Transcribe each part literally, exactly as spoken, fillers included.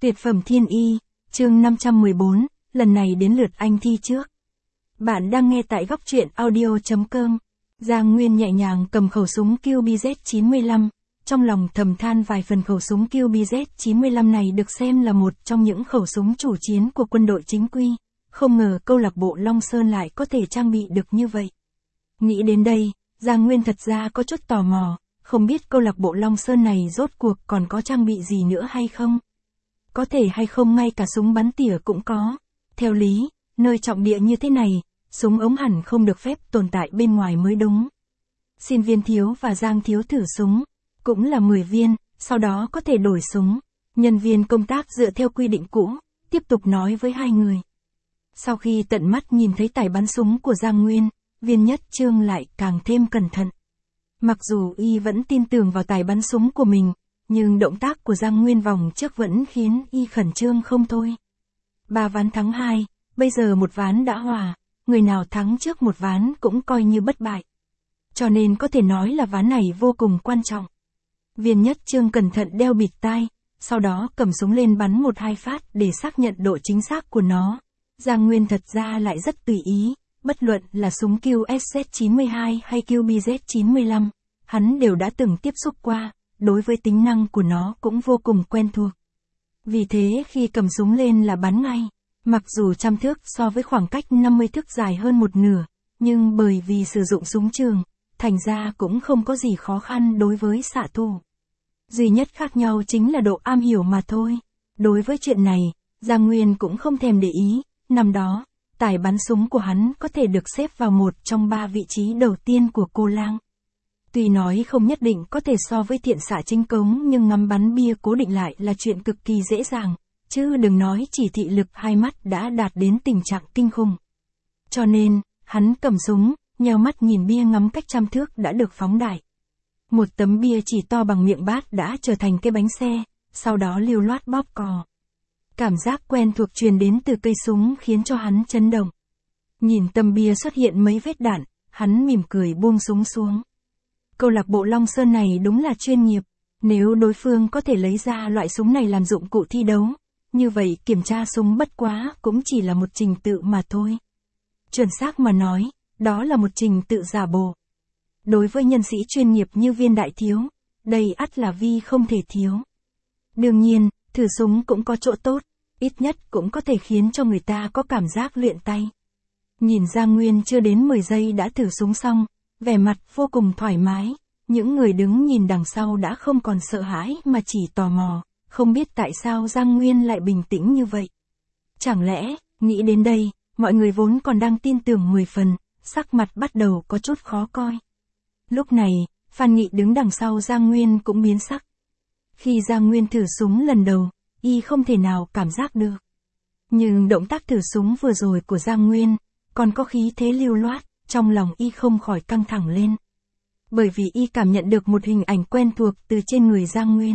Tuyệt phẩm thiên y, chương năm trăm mười bốn, lần này đến lượt anh thi trước. Bạn đang nghe tại góc truyện audio chấm com. Giang Nguyên nhẹ nhàng cầm khẩu súng Q B Z chín mươi lăm, trong lòng thầm than vài phần. Khẩu súng Q B Z chín mươi lăm này được xem là một trong những khẩu súng chủ chiến của quân đội chính quy, không ngờ câu lạc bộ Long Sơn lại có thể trang bị được như vậy. Nghĩ đến đây, Giang Nguyên thật ra có chút tò mò, không biết câu lạc bộ Long Sơn này rốt cuộc còn có trang bị gì nữa hay không? Có thể hay không ngay cả súng bắn tỉa cũng có. Theo lý, nơi trọng địa như thế này, súng ống hẳn không được phép tồn tại bên ngoài mới đúng. Xin Viên thiếu và Giang thiếu thử súng, cũng là mười viên, sau đó có thể đổi súng. Nhân viên công tác dựa theo quy định cũ, tiếp tục nói với hai người. Sau khi tận mắt nhìn thấy tài bắn súng của Giang Nguyên, Viên Nhất Trương lại càng thêm cẩn thận. Mặc dù y vẫn tin tưởng vào tài bắn súng của mình, nhưng động tác của Giang Nguyên vòng trước vẫn khiến y khẩn trương không thôi. Ba ván thắng hai, bây giờ một ván đã hòa, người nào thắng trước một ván cũng coi như bất bại. Cho nên có thể nói là ván này vô cùng quan trọng. Viên Nhất Trương cẩn thận đeo bịt tai, sau đó cầm súng lên bắn một hai phát để xác nhận độ chính xác của nó. Giang Nguyên thật ra lại rất tùy ý, bất luận là súng Q S Z chín mươi hai hay Q B Z chín mươi lăm, hắn đều đã từng tiếp xúc qua, đối với tính năng của nó cũng vô cùng quen thuộc. Vì thế khi cầm súng lên là bắn ngay, mặc dù trăm thước so với khoảng cách năm mươi thước dài hơn một nửa, nhưng bởi vì sử dụng súng trường, thành ra cũng không có gì khó khăn đối với xạ thủ. Duy nhất khác nhau chính là độ am hiểu mà thôi. Đối với chuyện này, Giang Nguyên cũng không thèm để ý, năm đó, tài bắn súng của hắn có thể được xếp vào một trong ba vị trí đầu tiên của cô lang. Tuy nói không nhất định có thể so với thiện xạ chính cống, nhưng ngắm bắn bia cố định lại là chuyện cực kỳ dễ dàng, chứ đừng nói chỉ thị lực hai mắt đã đạt đến tình trạng kinh khủng. Cho nên, hắn cầm súng, nheo mắt nhìn bia ngắm cách trăm thước đã được phóng đại. Một tấm bia chỉ to bằng miệng bát đã trở thành cái bánh xe, sau đó lưu loát bóp cò. Cảm giác quen thuộc truyền đến từ cây súng khiến cho hắn chấn động. Nhìn tấm bia xuất hiện mấy vết đạn, hắn mỉm cười buông súng xuống. Câu lạc bộ Long Sơn này đúng là chuyên nghiệp, nếu đối phương có thể lấy ra loại súng này làm dụng cụ thi đấu, như vậy kiểm tra súng bất quá cũng chỉ là một trình tự mà thôi. Chuẩn xác mà nói, đó là một trình tự giả bộ. Đối với nhân sĩ chuyên nghiệp như Viên đại thiếu, đây ắt là vi không thể thiếu. Đương nhiên, thử súng cũng có chỗ tốt, ít nhất cũng có thể khiến cho người ta có cảm giác luyện tay. Nhìn Giang Nguyên chưa đến mười giây đã thử súng xong, vẻ mặt vô cùng thoải mái, những người đứng nhìn đằng sau đã không còn sợ hãi mà chỉ tò mò, không biết tại sao Giang Nguyên lại bình tĩnh như vậy. Chẳng lẽ, nghĩ đến đây, mọi người vốn còn đang tin tưởng mười phần, sắc mặt bắt đầu có chút khó coi. Lúc này, Phan Nghị đứng đằng sau Giang Nguyên cũng biến sắc. Khi Giang Nguyên thử súng lần đầu, y không thể nào cảm giác được. Nhưng động tác thử súng vừa rồi của Giang Nguyên, còn có khí thế lưu loát, trong lòng y không khỏi căng thẳng lên. Bởi vì y cảm nhận được một hình ảnh quen thuộc từ trên người Giang Nguyên.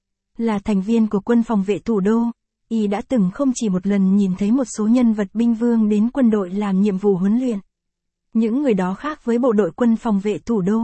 Là thành viên của quân phòng vệ thủ đô, y đã từng không chỉ một lần nhìn thấy một số nhân vật binh vương đến quân đội làm nhiệm vụ huấn luyện. Những người đó khác với bộ đội quân phòng vệ thủ đô.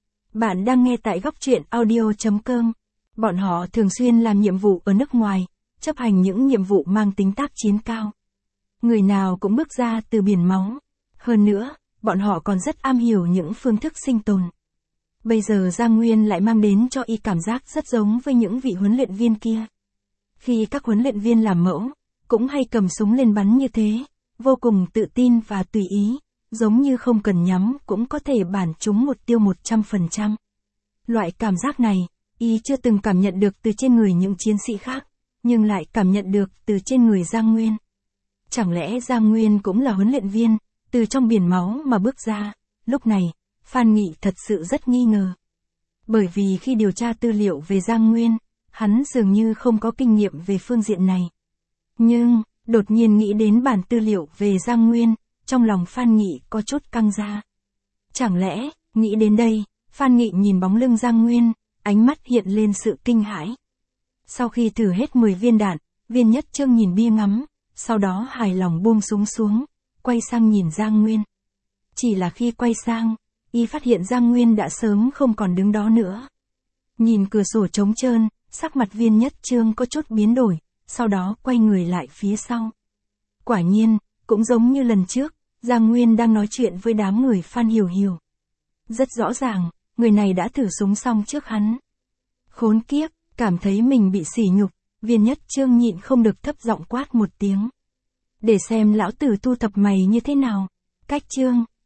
Bạn đang nghe tại góc truyện audio chấm com. Bọn họ thường xuyên làm nhiệm vụ ở nước ngoài, chấp hành những nhiệm vụ mang tính tác chiến cao. Người nào cũng bước ra từ biển máu. Hơn nữa, bọn họ còn rất am hiểu những phương thức sinh tồn. Bây giờ Giang Nguyên lại mang đến cho y cảm giác rất giống với những vị huấn luyện viên kia. Khi các huấn luyện viên làm mẫu, cũng hay cầm súng lên bắn như thế, vô cùng tự tin và tùy ý, giống như không cần nhắm cũng có thể bắn trúng mục tiêu một trăm phần trăm. Loại cảm giác này, y chưa từng cảm nhận được từ trên người những chiến sĩ khác, nhưng lại cảm nhận được từ trên người Giang Nguyên. Chẳng lẽ Giang Nguyên cũng là huấn luyện viên, từ trong biển máu mà bước ra? Lúc này, Phan Nghị thật sự rất nghi ngờ. Bởi vì khi điều tra tư liệu về Giang Nguyên, hắn dường như không có kinh nghiệm về phương diện này. Nhưng, đột nhiên nghĩ đến bản tư liệu về Giang Nguyên, trong lòng Phan Nghị có chút căng ra. Chẳng lẽ, nghĩ đến đây, Phan Nghị nhìn bóng lưng Giang Nguyên, ánh mắt hiện lên sự kinh hãi. Sau khi thử hết mười viên đạn, Viên Nhất Trương nhìn bia ngắm, sau đó hài lòng buông súng xuống, quay sang nhìn Giang Nguyên. Chỉ là khi quay sang, y phát hiện Giang Nguyên đã sớm không còn đứng đó nữa. Nhìn cửa sổ trống trơn, sắc mặt Viên Nhất Trương có chút biến đổi, sau đó quay người lại phía sau. Quả nhiên, cũng giống như lần trước, Giang Nguyên đang nói chuyện với đám người Phan Hiểu Hiểu. Rất rõ ràng, người này đã thử súng xong trước hắn. Khốn kiếp, cảm thấy mình bị sỉ nhục, Viên Nhất Trương nhịn không được thấp giọng quát một tiếng. Để xem lão tử thu thập mày như thế nào. Cách chương